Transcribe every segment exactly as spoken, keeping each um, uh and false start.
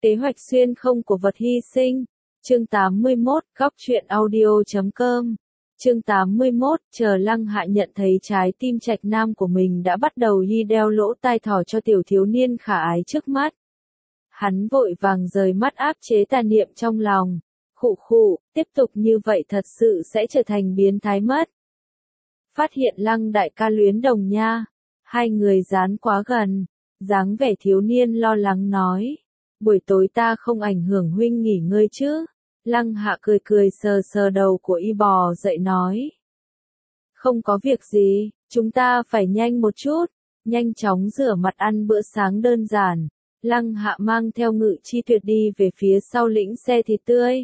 Kế hoạch xuyên không của vật hy sinh. Chương tám mươi mốt, góc truyện audio chấm com. Chương tám mươi mốt, chờ Lăng Hạ nhận thấy trái tim trạch nam của mình đã bắt đầu đi đeo lỗ tai thỏ cho tiểu thiếu niên khả ái trước mắt. Hắn vội vàng rời mắt áp chế tà niệm trong lòng. Khụ khụ, tiếp tục như vậy thật sự sẽ trở thành biến thái mất. Phát hiện Lăng đại ca luyến Đồng nha. Hai người dán quá gần. Dáng vẻ thiếu niên lo lắng nói. Buổi tối ta không ảnh hưởng huynh nghỉ ngơi chứ? Lăng Hạ cười cười sờ sờ đầu của y bò dậy nói. Không có việc gì, chúng ta phải nhanh một chút. Nhanh chóng rửa mặt ăn bữa sáng đơn giản. Lăng Hạ mang theo Ngự Chi Tuyệt đi về phía sau lĩnh xe thịt tươi.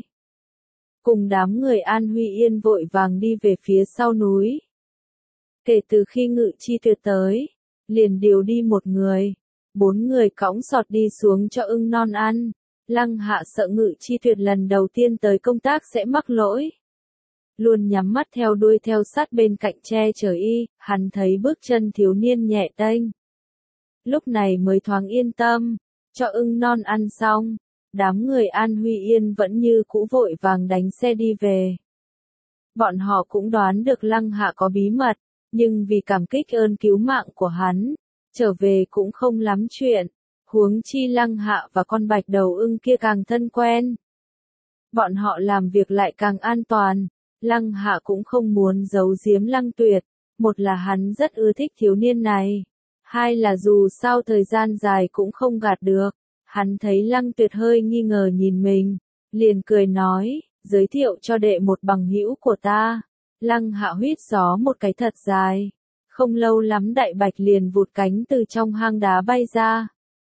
Cùng đám người An Huy Yên vội vàng đi về phía sau núi. Kể từ khi Ngự Chi Tuyệt tới, liền điều đi một người. Bốn người cõng sọt đi xuống cho ưng non ăn. Lăng Hạ sợ Ngự Chi Tuyệt lần đầu tiên tới công tác sẽ mắc lỗi. Luôn nhắm mắt theo đuôi theo sát bên cạnh che chở y, hắn thấy bước chân thiếu niên nhẹ tênh. Lúc này mới thoáng yên tâm, cho ưng non ăn xong, đám người An Huy Yên vẫn như cũ vội vàng đánh xe đi về. Bọn họ cũng đoán được Lăng Hạ có bí mật, nhưng vì cảm kích ơn cứu mạng của hắn, trở về cũng không lắm chuyện. Huống chi Lăng Hạ và con bạch đầu ưng kia càng thân quen. Bọn họ làm việc lại càng an toàn. Lăng Hạ cũng không muốn giấu giếm Lăng Tuyệt. Một là hắn rất ưa thích thiếu niên này. Hai là dù sao thời gian dài cũng không gạt được. Hắn thấy Lăng Tuyệt hơi nghi ngờ nhìn mình. Liền cười nói, giới thiệu cho đệ một bằng hữu của ta. Lăng Hạ huýt gió một cái thật dài. Không lâu lắm đại bạch liền vụt cánh từ trong hang đá bay ra.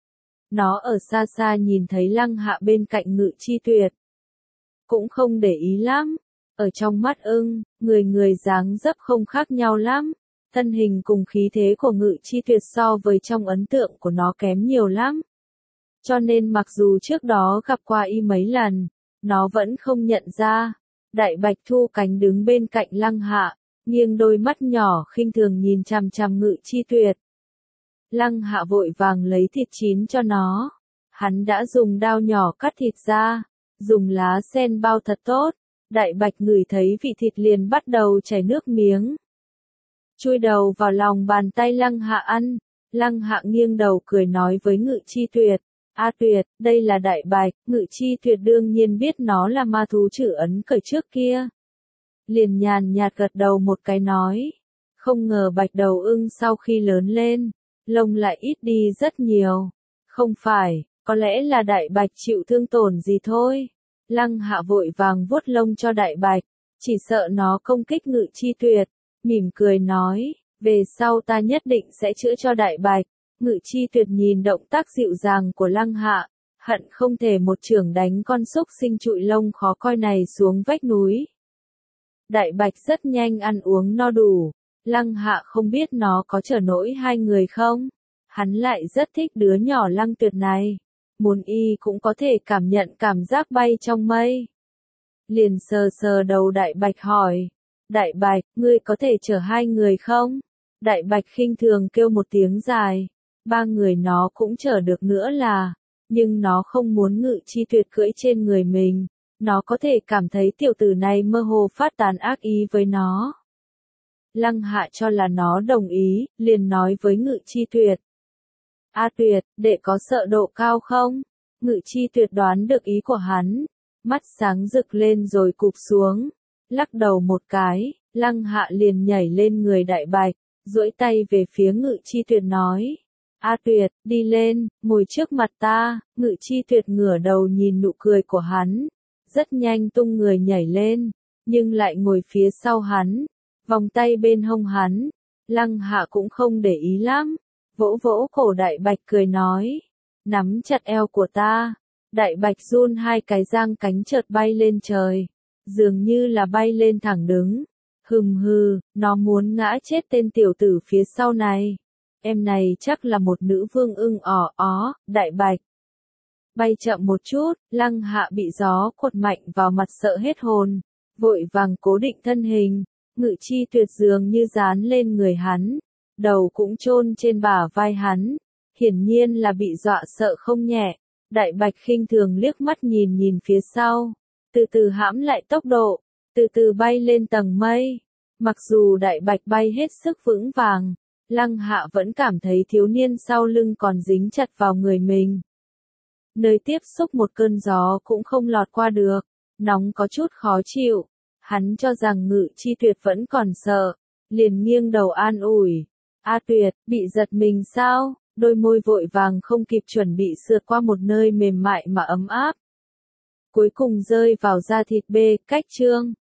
Nó ở xa xa nhìn thấy Lăng Hạ bên cạnh Ngự Chi Tuyệt. Cũng không để ý lắm. Ở trong mắt ưng, người người dáng dấp không khác nhau lắm. Thân hình cùng khí thế của Ngự Chi Tuyệt so với trong ấn tượng của nó kém nhiều lắm. Cho nên mặc dù trước đó gặp qua y mấy lần, nó vẫn không nhận ra. Đại bạch thu cánh đứng bên cạnh Lăng Hạ, nghiêng đôi mắt nhỏ khinh thường nhìn chằm chằm Ngự Chi Tuyệt. Lăng Hạ vội vàng lấy thịt chín cho nó. Hắn đã dùng dao nhỏ cắt thịt ra, dùng lá sen bao thật tốt. Đại bạch ngửi thấy vị thịt liền bắt đầu chảy nước miếng. Chui đầu vào lòng bàn tay Lăng Hạ ăn. Lăng Hạ nghiêng đầu cười nói với Ngự Chi Tuyệt. A Tuyệt, đây là đại bạch. Ngự Chi Tuyệt đương nhiên biết nó là ma thú trử ấn cởi trước kia. Liền nhàn nhạt gật đầu một cái nói. Không ngờ bạch đầu ưng sau khi lớn lên, lông lại ít đi rất nhiều. Không phải, có lẽ là đại bạch chịu thương tổn gì thôi. Lăng Hạ vội vàng vuốt lông cho đại bạch, chỉ sợ nó công kích Ngự Chi Tuyệt. Mỉm cười nói, về sau ta nhất định sẽ chữa cho đại bạch. Ngự Chi Tuyệt nhìn động tác dịu dàng của Lăng Hạ, hận không thể một chưởng đánh con xúc sinh trụi lông khó coi này xuống vách núi. Đại bạch rất nhanh ăn uống no đủ. Lăng Hạ không biết nó có trở nổi hai người không? Hắn lại rất thích đứa nhỏ Lăng Tuyệt này. Muốn y cũng có thể cảm nhận cảm giác bay trong mây. Liền sờ sờ đầu đại bạch hỏi. Đại bạch, ngươi có thể chở hai người không? Đại bạch khinh thường kêu một tiếng dài. Ba người nó cũng chở được nữa là. Nhưng nó không muốn Ngự Chi Tuyệt cưỡi trên người mình. Nó có thể cảm thấy tiểu tử này mơ hồ phát tán ác ý với nó. Lăng Hạ cho là nó đồng ý, liền nói với Ngự Chi Tuyệt. A Tuyệt, đệ có sợ độ cao không? Ngự Chi Tuyệt đoán được ý của hắn. Mắt sáng rực lên rồi cụp xuống. Lắc đầu một cái, Lăng Hạ liền nhảy lên người đại bạch, duỗi tay về phía Ngự Chi Tuyệt nói. A Tuyệt, đi lên, ngồi trước mặt ta. Ngự Chi Tuyệt ngửa đầu nhìn nụ cười của hắn. Rất nhanh tung người nhảy lên, nhưng lại ngồi phía sau hắn. Vòng tay bên hông hắn. Lăng Hạ cũng không để ý lắm. Vỗ vỗ cổ đại bạch cười nói. Nắm chặt eo của ta. Đại bạch run hai cái giang cánh chợt bay lên trời. Dường như là bay lên thẳng đứng. Hừm hừ, nó muốn ngã chết tên tiểu tử phía sau này. Em này chắc là một nữ vương ưng ỏ ó, đại bạch. Bay chậm một chút, Lăng Hạ bị gió quật mạnh vào mặt sợ hết hồn. Vội vàng cố định thân hình. Ngự Chi Tuyệt dường như dán lên người hắn. Đầu cũng chôn trên bả vai hắn. Hiển nhiên là bị dọa sợ không nhẹ. Đại Bạch khinh thường liếc mắt nhìn nhìn phía sau, từ từ hãm lại tốc độ, từ từ bay lên tầng mây. Mặc dù Đại Bạch bay hết sức vững vàng, Lăng Hạ vẫn cảm thấy thiếu niên sau lưng còn dính chặt vào người mình. Nơi tiếp xúc một cơn gió cũng không lọt qua được, nóng có chút khó chịu. Hắn cho rằng Ngự Chi Tuyệt vẫn còn sợ, liền nghiêng đầu an ủi. A Tuyệt, bị giật mình sao? Đôi môi vội vàng không kịp chuẩn bị sượt qua một nơi mềm mại mà ấm áp. Cuối cùng rơi vào da thịt bê, cách chương.